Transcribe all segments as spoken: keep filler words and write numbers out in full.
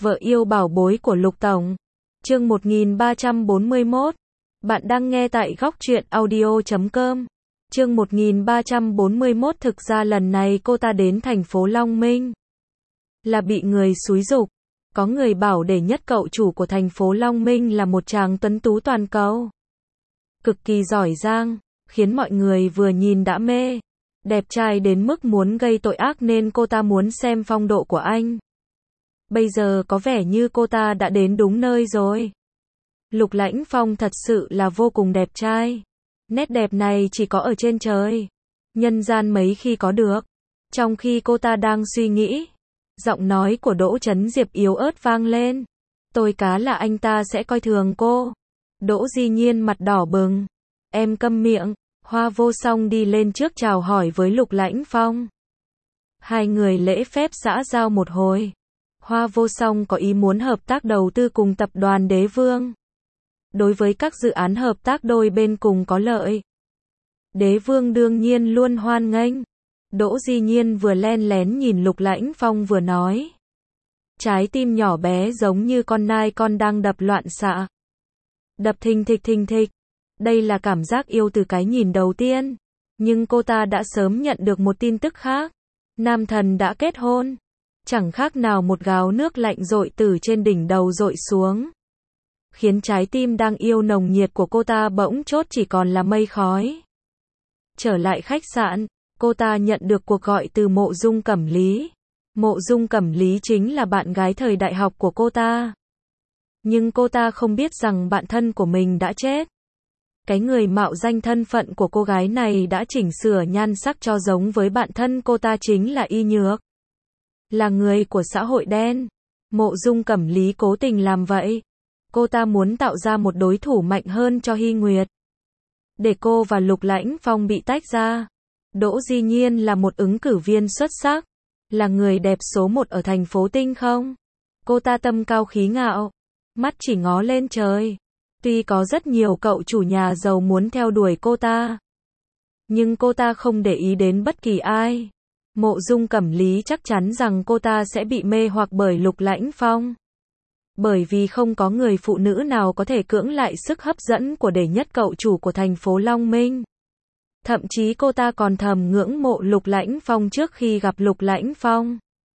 Vợ yêu bảo bối của Lục Tổng. Chương một nghìn ba trăm bốn mươi mốt. Bạn đang nghe tại góc truyện audio chấm com. Chương một nghìn ba trăm bốn mươi mốt. Thực ra lần này cô ta đến thành phố Long Minh là bị người xúi giục. Có người bảo để nhất cậu chủ của thành phố Long Minh là một chàng tuấn tú toàn cầu, cực kỳ giỏi giang, khiến mọi người vừa nhìn đã mê. Đẹp trai đến mức muốn gây tội ác nên cô ta muốn xem phong độ của anh. Bây giờ có vẻ như cô ta đã đến đúng nơi rồi. Lục Lãnh Phong thật sự là vô cùng đẹp trai. Nét đẹp này chỉ có ở trên trời, nhân gian mấy khi có được. Trong khi cô ta đang suy nghĩ, giọng nói của Đỗ Chấn Diệp yếu ớt vang lên. Tôi cá là anh ta sẽ coi thường cô. Đỗ Di Nhiên mặt đỏ bừng. Em câm miệng. Hoa Vô Song đi lên trước chào hỏi với Lục Lãnh Phong. Hai người lễ phép xã giao một hồi. Hoa Vô Song có ý muốn hợp tác đầu tư cùng tập đoàn Đế Vương. Đối với các dự án hợp tác đôi bên cùng có lợi, Đế Vương đương nhiên luôn hoan nghênh. Đỗ Di Nhiên vừa len lén nhìn Lục Lãnh Phong vừa nói. Trái tim nhỏ bé giống như con nai con đang đập loạn xạ. Đập thình thịch thình thịch. Đây là cảm giác yêu từ cái nhìn đầu tiên. Nhưng cô ta đã sớm nhận được một tin tức khác. Nam thần đã kết hôn. Chẳng khác nào một gáo nước lạnh dội từ trên đỉnh đầu dội xuống, khiến trái tim đang yêu nồng nhiệt của cô ta bỗng chốt chỉ còn là mây khói. Trở lại khách sạn, cô ta nhận được cuộc gọi từ Mộ Dung Cẩm Lý. Mộ Dung Cẩm Lý chính là bạn gái thời đại học của cô ta. Nhưng cô ta không biết rằng bạn thân của mình đã chết. Cái người mạo danh thân phận của cô gái này đã chỉnh sửa nhan sắc cho giống với bạn thân cô ta chính là Y Nhược. Là người của xã hội đen. Mộ Dung Cẩm Lý cố tình làm vậy. Cô ta muốn tạo ra một đối thủ mạnh hơn cho Hy Nguyệt, để cô và Lục Lãnh Phong bị tách ra. Đỗ Di Nhiên là một ứng cử viên xuất sắc, là người đẹp số một ở thành phố Tinh không. Cô ta tâm cao khí ngạo, mắt chỉ ngó lên trời. Tuy có rất nhiều cậu chủ nhà giàu muốn theo đuổi cô ta, nhưng cô ta không để ý đến bất kỳ ai. Mộ Dung Cẩm Lý chắc chắn rằng cô ta sẽ bị mê hoặc bởi Lục Lãnh Phong. Bởi vì không có người phụ nữ nào có thể cưỡng lại sức hấp dẫn của đệ nhất cậu chủ của thành phố Long Minh. Thậm chí cô ta còn thầm ngưỡng mộ Lục Lãnh Phong trước khi gặp Lục Lãnh Phong.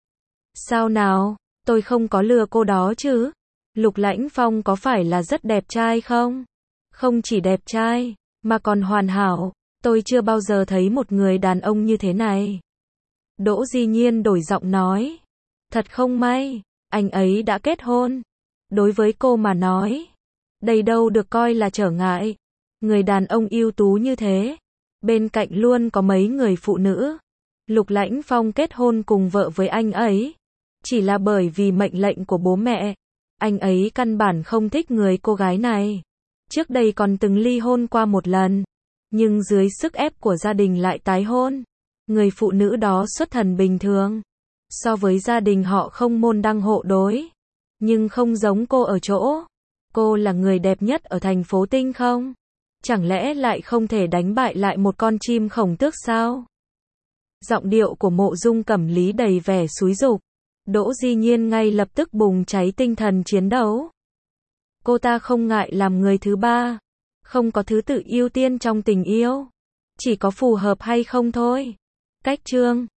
Sao nào, tôi không có lừa cô đó chứ? Lục Lãnh Phong có phải là rất đẹp trai không? Không chỉ đẹp trai, mà còn hoàn hảo. Tôi chưa bao giờ thấy một người đàn ông như thế này. Đỗ Di Nhiên đổi giọng nói. Thật không may, anh ấy đã kết hôn. Đối với cô mà nói, đây đâu được coi là trở ngại. Người đàn ông ưu tú như thế, bên cạnh luôn có mấy người phụ nữ. Lục Lãnh Phong kết hôn cùng vợ với anh ấy chỉ là bởi vì mệnh lệnh của bố mẹ. Anh ấy căn bản không thích người cô gái này. Trước đây còn từng ly hôn qua một lần, nhưng dưới sức ép của gia đình lại tái hôn. Người phụ nữ đó xuất thân bình thường, so với gia đình họ không môn đăng hộ đối. Nhưng không giống cô ở chỗ, cô là người đẹp nhất ở thành phố Tinh không? Chẳng lẽ lại không thể đánh bại lại một con chim khổng tước sao? Giọng điệu của Mộ Dung Cẩm Lý đầy vẻ xúi giục. Đỗ Di Nhiên ngay lập tức bùng cháy tinh thần chiến đấu. Cô ta không ngại làm người thứ ba. Không có thứ tự ưu tiên trong tình yêu, chỉ có phù hợp hay không thôi. Cách chương